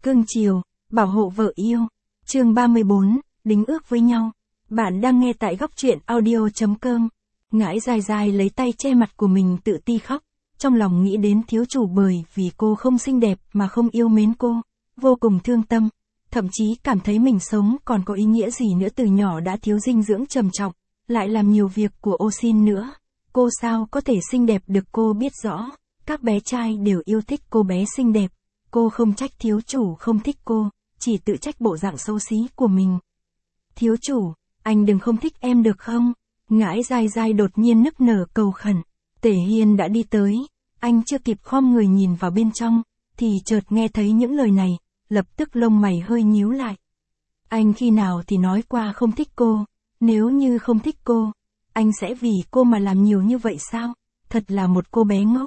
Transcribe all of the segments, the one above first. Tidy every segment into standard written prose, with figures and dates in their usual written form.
cưng chiều, bảo hộ vợ yêu. Chương 34, đính ước với nhau. Bạn đang nghe tại góc truyện audio.com. Ngãi dai dai lấy tay che mặt của mình tự ti khóc, trong lòng nghĩ đến thiếu chủ bởi vì cô không xinh đẹp mà không yêu mến cô, vô cùng thương tâm, thậm chí cảm thấy mình sống còn có ý nghĩa gì nữa, từ nhỏ đã thiếu dinh dưỡng trầm trọng, lại làm nhiều việc của ô xin nữa. Cô sao có thể xinh đẹp được, cô biết rõ, các bé trai đều yêu thích cô bé xinh đẹp, cô không trách thiếu chủ không thích cô, chỉ tự trách bộ dạng xấu xí của mình. Thiếu chủ, anh đừng không thích em được không? Ngãi dai dai đột nhiên nức nở cầu khẩn. Tể Hiên đã đi tới, anh chưa kịp khom người nhìn vào bên trong, thì chợt nghe thấy những lời này, lập tức lông mày hơi nhíu lại. Anh khi nào thì nói qua không thích cô, nếu như không thích cô, anh sẽ vì cô mà làm nhiều như vậy sao? Thật là một cô bé ngốc.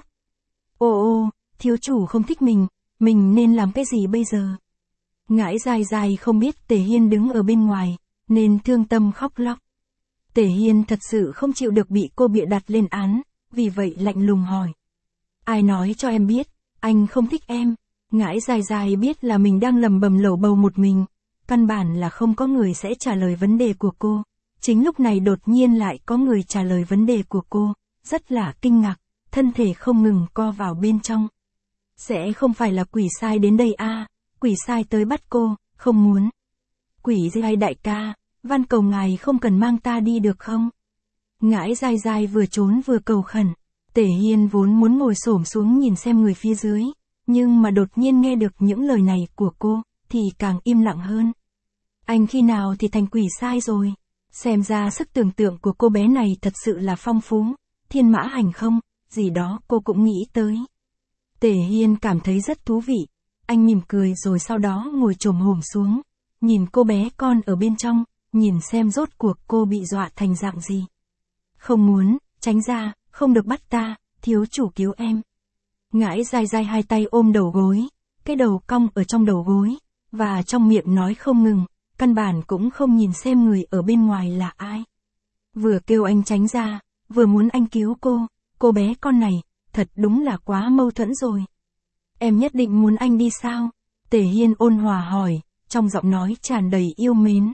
Ô, thiếu chủ không thích mình nên làm cái gì bây giờ? Ngãi dai dai không biết Tể Hiên đứng ở bên ngoài, nên thương tâm khóc lóc. Tể Hiên thật sự không chịu được bị cô bịa đặt lên án, vì vậy lạnh lùng hỏi. Ai nói cho em biết, anh không thích em? Ngãi dai dai biết là mình đang lầm bầm lẩu bầu một mình, căn bản là không có người sẽ trả lời vấn đề của cô. Chính lúc này đột nhiên lại có người trả lời vấn đề của cô, rất là kinh ngạc, thân thể không ngừng co vào bên trong. Sẽ không phải là quỷ sai đến đây à? Quỷ sai tới bắt cô, không muốn. Quỷ dai đại ca, van cầu ngài không cần mang ta đi được không? Ngãi dai dai vừa trốn vừa cầu khẩn. Tể Hiên vốn muốn ngồi xổm xuống nhìn xem người phía dưới, nhưng mà đột nhiên nghe được những lời này của cô, thì càng im lặng hơn. Anh khi nào thì thành quỷ sai rồi? Xem ra sức tưởng tượng của cô bé này thật sự là phong phú, thiên mã hành không, gì đó cô cũng nghĩ tới. Tể Hiên cảm thấy rất thú vị, anh mỉm cười rồi sau đó ngồi chồm hổm xuống, nhìn cô bé con ở bên trong, nhìn xem rốt cuộc cô bị dọa thành dạng gì. Không muốn, tránh ra, không được bắt ta, thiếu chủ cứu em. Ngãi dai dai hai tay ôm đầu gối, cái đầu cong ở trong đầu gối, và trong miệng nói không ngừng, căn bản cũng không nhìn xem người ở bên ngoài là ai. Vừa kêu anh tránh ra, vừa muốn anh cứu cô bé con này, thật đúng là quá mâu thuẫn rồi. Em nhất định muốn anh đi sao? Tể Hiên ôn hòa hỏi, trong giọng nói tràn đầy yêu mến.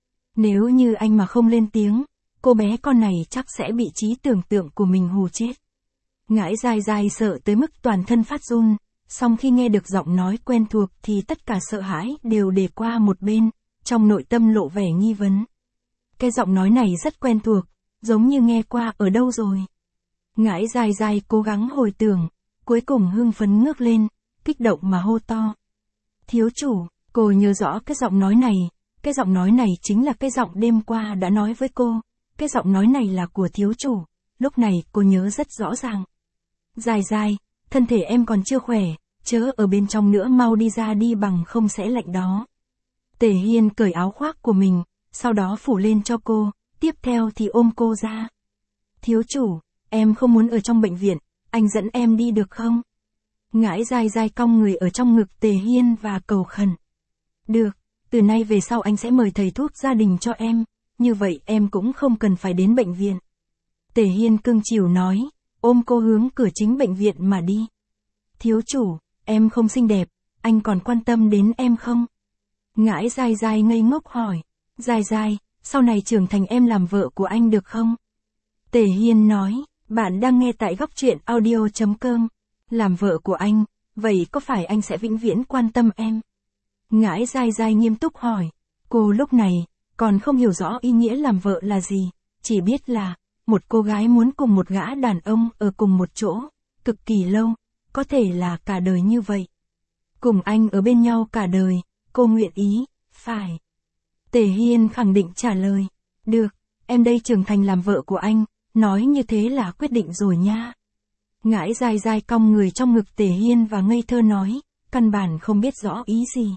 Nếu như anh mà không lên tiếng, cô bé con này chắc sẽ bị trí tưởng tượng của mình hù chết. Ngãi dai dai sợ tới mức toàn thân phát run, song khi nghe được giọng nói quen thuộc thì tất cả sợ hãi đều để qua một bên, trong nội tâm lộ vẻ nghi vấn. Cái giọng nói này rất quen thuộc, giống như nghe qua ở đâu rồi. Ngãi dai dai cố gắng hồi tưởng, cuối cùng hưng phấn ngước lên, kích động mà hô to. Thiếu chủ, cô nhớ rõ cái giọng nói này. Cái giọng nói này chính là cái giọng đêm qua đã nói với cô, cái giọng nói này là của thiếu chủ, lúc này cô nhớ rất rõ ràng. Dai dai, thân thể em còn chưa khỏe, chớ ở bên trong nữa, mau đi ra đi bằng không sẽ lạnh đó. Tể Hiên cởi áo khoác của mình, sau đó phủ lên cho cô, tiếp theo thì ôm cô ra. Thiếu chủ, em không muốn ở trong bệnh viện, anh dẫn em đi được không? Ngãi dai dai cong người ở trong ngực Tể Hiên và cầu khẩn. Được. Từ nay về sau anh sẽ mời thầy thuốc gia đình cho em, như vậy em cũng không cần phải đến bệnh viện. Tể Hiên cưng chiều nói, ôm cô hướng cửa chính bệnh viện mà đi. Thiếu chủ, em không xinh đẹp, anh còn quan tâm đến em không? Ngãi dai dai ngây ngốc hỏi, dai dai, sau này trưởng thành em làm vợ của anh được không? Tể Hiên nói, bạn đang nghe tại góc truyện audio.com. Làm vợ của anh, vậy có phải anh sẽ vĩnh viễn quan tâm em? Ngãi dai dai nghiêm túc hỏi, cô lúc này, còn không hiểu rõ ý nghĩa làm vợ là gì, chỉ biết là, một cô gái muốn cùng một gã đàn ông ở cùng một chỗ, cực kỳ lâu, có thể là cả đời như vậy. Cùng anh ở bên nhau cả đời, cô nguyện ý, phải. Tể Hiên khẳng định trả lời, được, em đây trưởng thành làm vợ của anh, nói như thế là quyết định rồi nha. Ngãi dai dai cong người trong ngực Tể Hiên và ngây thơ nói, căn bản không biết rõ ý gì.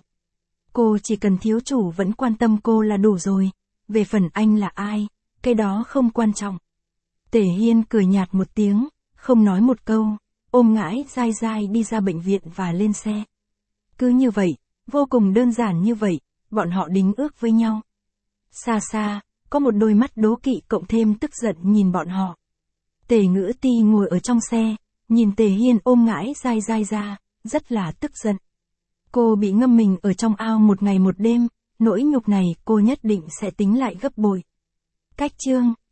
Cô chỉ cần thiếu chủ vẫn quan tâm cô là đủ rồi, về phần anh là ai, cái đó không quan trọng. Tể Hiên cười nhạt một tiếng, không nói một câu, ôm Ngãi dai dai đi ra bệnh viện và lên xe. Cứ như vậy, vô cùng đơn giản như vậy, bọn họ đính ước với nhau. Xa xa, có một đôi mắt đố kỵ cộng thêm tức giận nhìn bọn họ. Tề Ngữ Ti ngồi ở trong xe, nhìn Tề Hiên ôm Ngãi dai dai ra, rất là tức giận. Cô bị ngâm mình ở trong ao một ngày một đêm, nỗi nhục này cô nhất định sẽ tính lại gấp bội. Cách chương